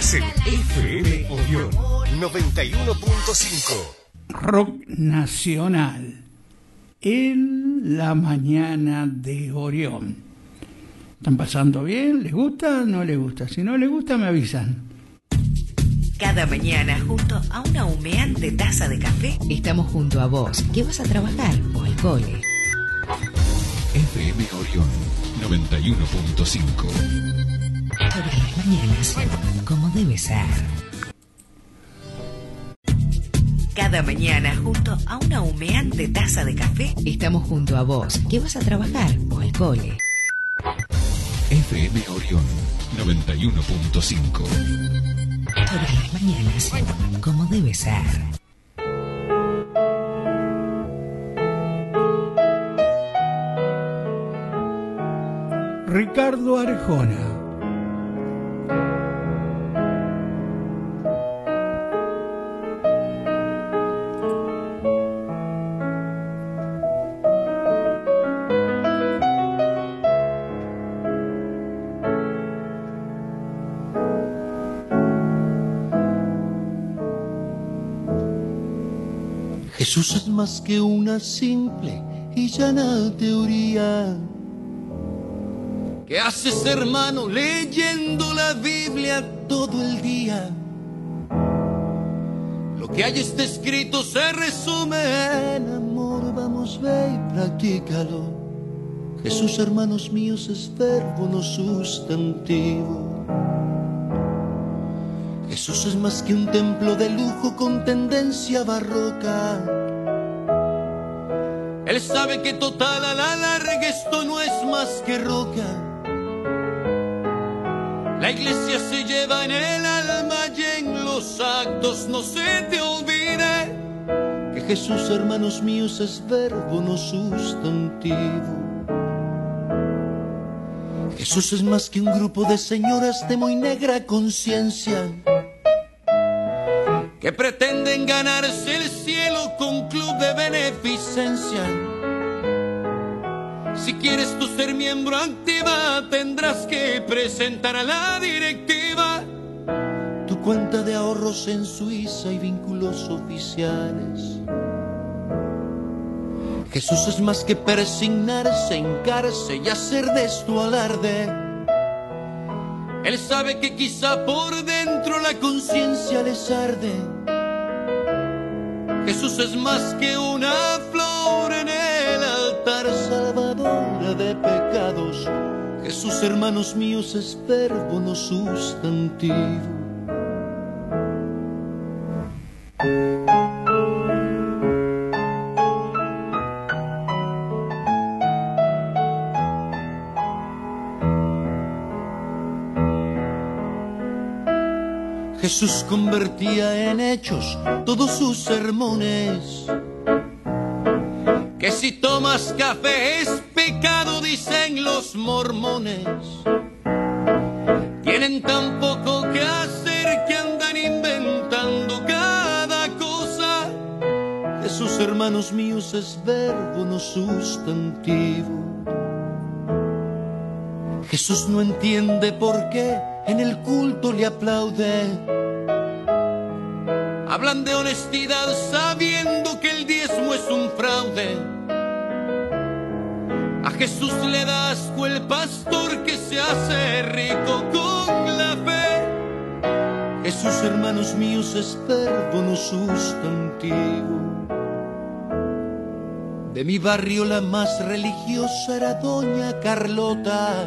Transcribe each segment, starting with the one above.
Estás en FM Orión 91.5. Rock nacional en la mañana de Orión. ¿Están pasando bien? ¿Les gusta? ¿No les gusta? Si no les gusta, me avisan. Cada mañana, junto a una humeante taza de café, estamos junto a vos, que vas a trabajar o al cole. FM Orión 91.5. Todas las mañanas, como debe ser. Cada mañana, junto a una humeante taza de café, estamos junto a vos, que vas a trabajar o al cole. FM Orión 91.5. Todas las mañanas, como debe ser. Ricardo Arjona. Jesús es más que una simple y llana teoría. ¿Qué haces, hermano, leyendo la Biblia todo el día? Lo que hay está escrito se resume en amor. Vamos, ve y practícalo. Jesús, hermanos míos, es verbo, no sustantivo. Jesús es más que un templo de lujo con tendencia barroca. Él sabe que total a la larga esto no es más que roca. La iglesia se lleva en el alma y en los actos. No se te olvide que Jesús, hermanos míos, es verbo, no sustantivo. Jesús es más que un grupo de señoras de muy negra conciencia que pretenden ganarse el cielo con club de beneficencia. Si quieres tú ser miembro activa, tendrás que presentar a la directiva tu cuenta de ahorros en Suiza y vínculos oficiales. Jesús es más que persignarse, hincarse y hacer de esto alarde. Él sabe que quizá por dentro la conciencia les arde. Jesús es más que una flor en el altar, salvadora de pecados. Jesús, hermanos míos, es verbo, no sustantivo. Jesús convertía en hechos todos sus sermones. Que si tomas café es pecado, dicen los mormones. Tienen tan poco que hacer que andan inventando cada cosa. Jesús, hermanos míos, es verbo, no sustantivo. Jesús no entiende por qué en el culto le aplaude. Hablan de honestidad sabiendo que el diezmo es un fraude. A Jesús le da asco el pastor que se hace rico con la fe. Jesús, hermanos míos, es verbo, no sustantivo. De mi barrio la más religiosa era doña Carlota.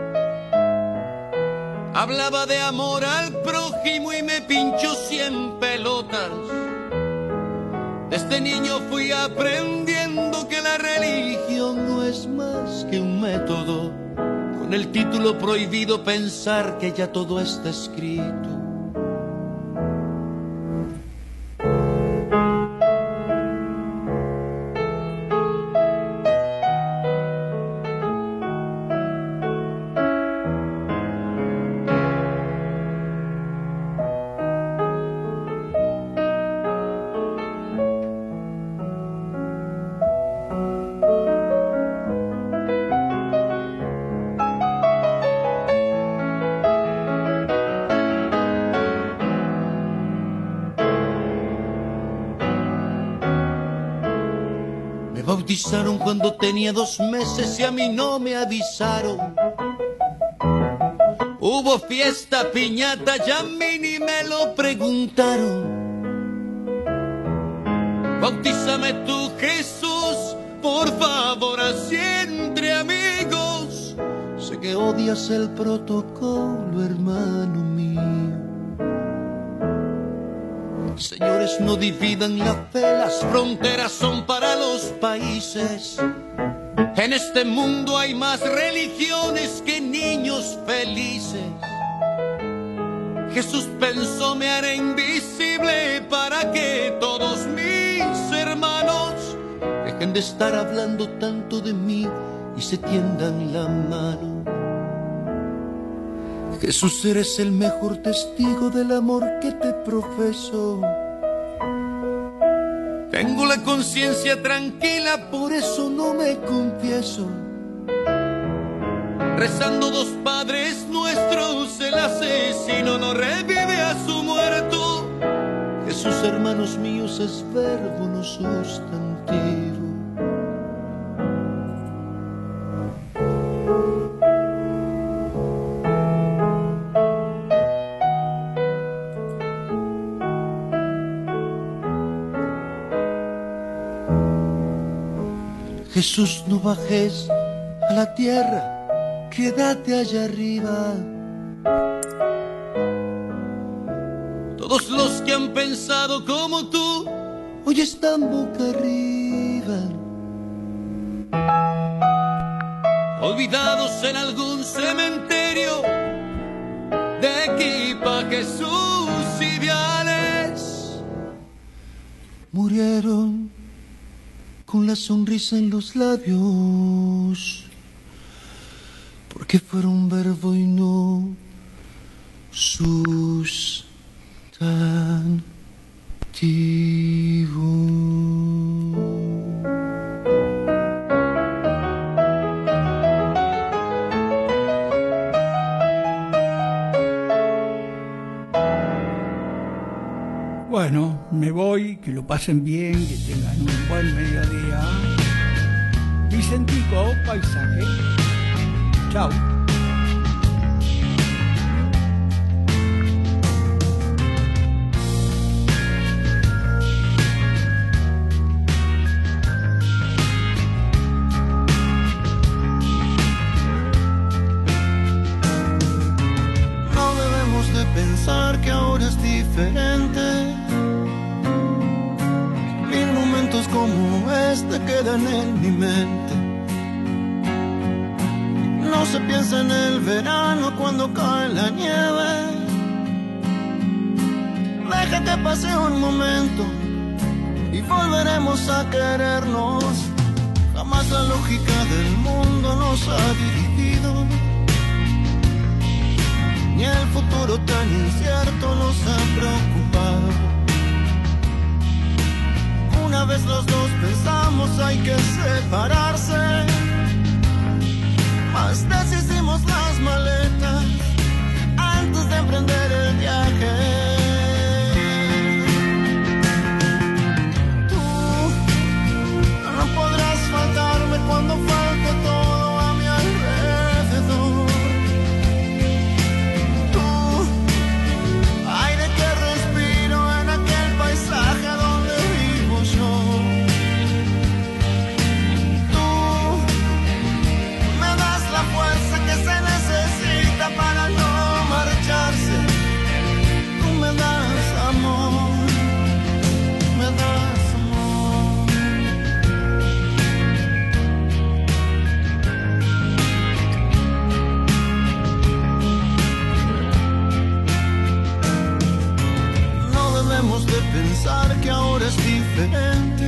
Hablaba de amor al prójimo y me pinchó 100 pelotas. Desde niño fui aprendiendo que la religión no es más que un método, con el título prohibido pensar que ya todo está escrito. bautizaron cuando tenía 2 meses y a mí no me avisaron. Hubo fiesta, piñata, ya a mí ni me lo preguntaron. Bautízame tú, Jesús, por favor, así entre amigos. Sé que odias el protocolo, hermano mío. Señores, no dividan la fe, las fronteras son para los países. En este mundo hay más religiones que niños felices. Jesús pensó me haré invisible para que todos mis hermanos dejen de estar hablando tanto de mí y se tiendan la mano. Jesús, eres el mejor testigo del amor que te profeso. Tengo la conciencia tranquila, por eso no me confieso. Rezando 2 padres nuestros, el asesino no revive a su muerto. Jesús, hermanos míos, es verbo, no sustantivo. Jesús, no bajes a la tierra, quédate allá arriba. Todos los que han pensado como tú, hoy están boca arriba. Olvidados en algún cementerio de equipajes suicidiales. Murieron con la sonrisa en los labios, porque fueron verbo y no sustantivo. Bueno, me voy, que lo pasen bien, que tengan un buen mediodía. Vicentico, paisaje. Chao. No debemos de pensar que ahora es diferente. Como este quedan en mi mente. No se piensa en el verano cuando cae la nieve. Deja que pase un momento y volveremos a querernos. Jamás la lógica del mundo nos ha dirigido, ni el futuro tan incierto nos ha preocupado. Una vez los dos pensamos hay que separarse, mas deshicimos las maletas antes de emprender el viaje. Tú no podrás faltarme cuando falte todo a mi alrededor. Tú, aire que respiro en aquel paisaje donde yo. Tú me das la fuerza que se necesita para no marcharse. Tú me das amor, me das amor. No debemos de pensar que ahora es diferente.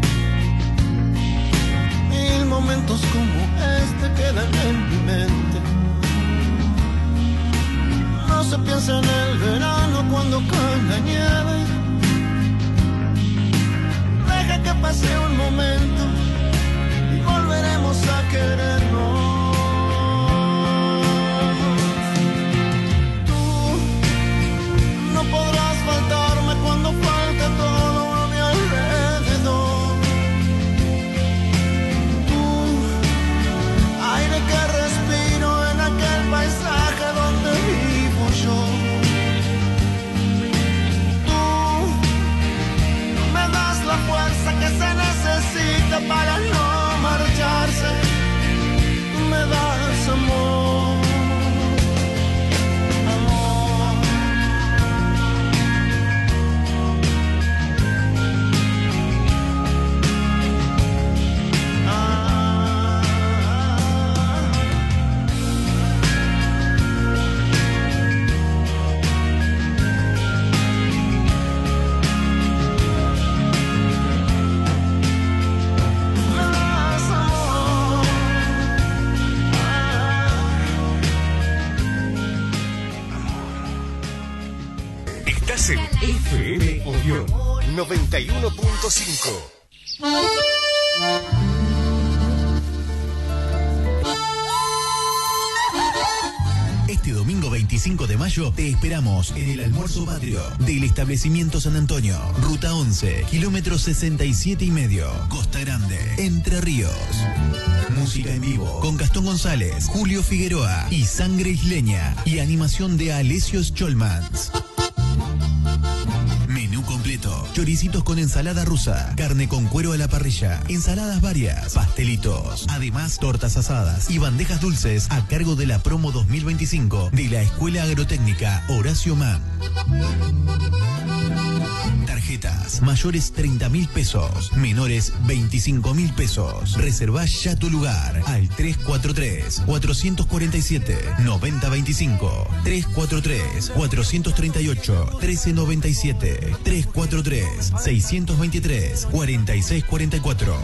Mil momentos como este quedan en mi mente. No se piensa en el verano cuando cae la nieve. Deja que pase un momento y volveremos a querernos. Tú no podrás faltarme cuando falte todo a mi alrededor. Estás en FM Orión 91.5. Este domingo 25 de mayo te esperamos en el almuerzo patrio del establecimiento San Antonio, ruta 11, kilómetro 67,5, Costa Grande, Entre Ríos. Música en vivo con Gastón González, Julio Figueroa y Sangre Isleña y animación de Alessio Scholmans. Menú completo, choricitos con ensalada rusa, carne con cuero a la parrilla, ensaladas varias, pastelitos, además tortas asadas y bandejas dulces a cargo de la promo 2025 de la Escuela Agrotécnica Horacio Mann. Tarjetas mayores 30.000 pesos, menores 25.000 pesos. Reservá ya tu lugar al 343-447-9025, 343-438-1397, 343-623-4644.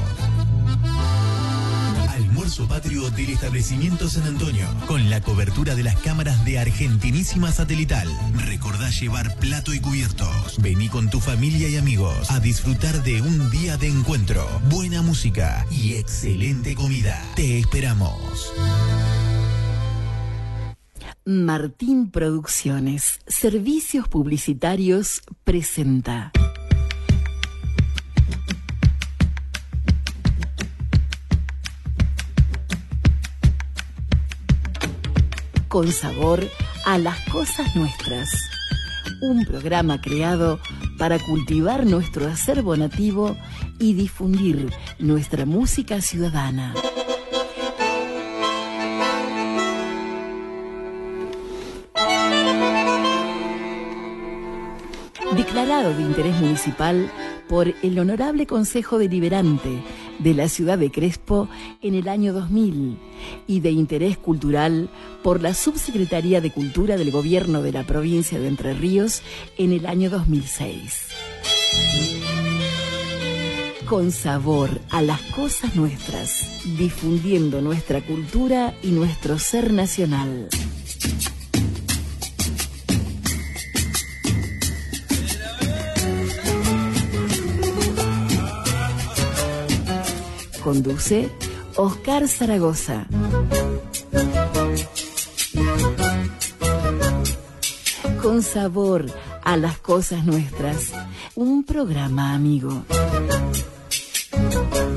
Almuerzo patrio del establecimiento San Antonio, con la cobertura de las cámaras de Argentinísima Satelital. Recordá llevar plato y cubiertos. Vení con tu familia y amigos a disfrutar de un día de encuentro, buena música y excelente comida. Te esperamos. Martín Producciones, Servicios Publicitarios, presenta Con sabor a las cosas nuestras. Un programa creado para cultivar nuestro acervo nativo y difundir nuestra música ciudadana. Declarado de interés municipal por el Honorable Consejo Deliberante de la ciudad de Crespo en el año 2000 y de interés cultural por la Subsecretaría de Cultura del Gobierno de la provincia de Entre Ríos en el año 2006. Con sabor a las cosas nuestras, difundiendo nuestra cultura y nuestro ser nacional. Conduce Oscar Zaragoza. Con sabor a las cosas nuestras. Un programa amigo.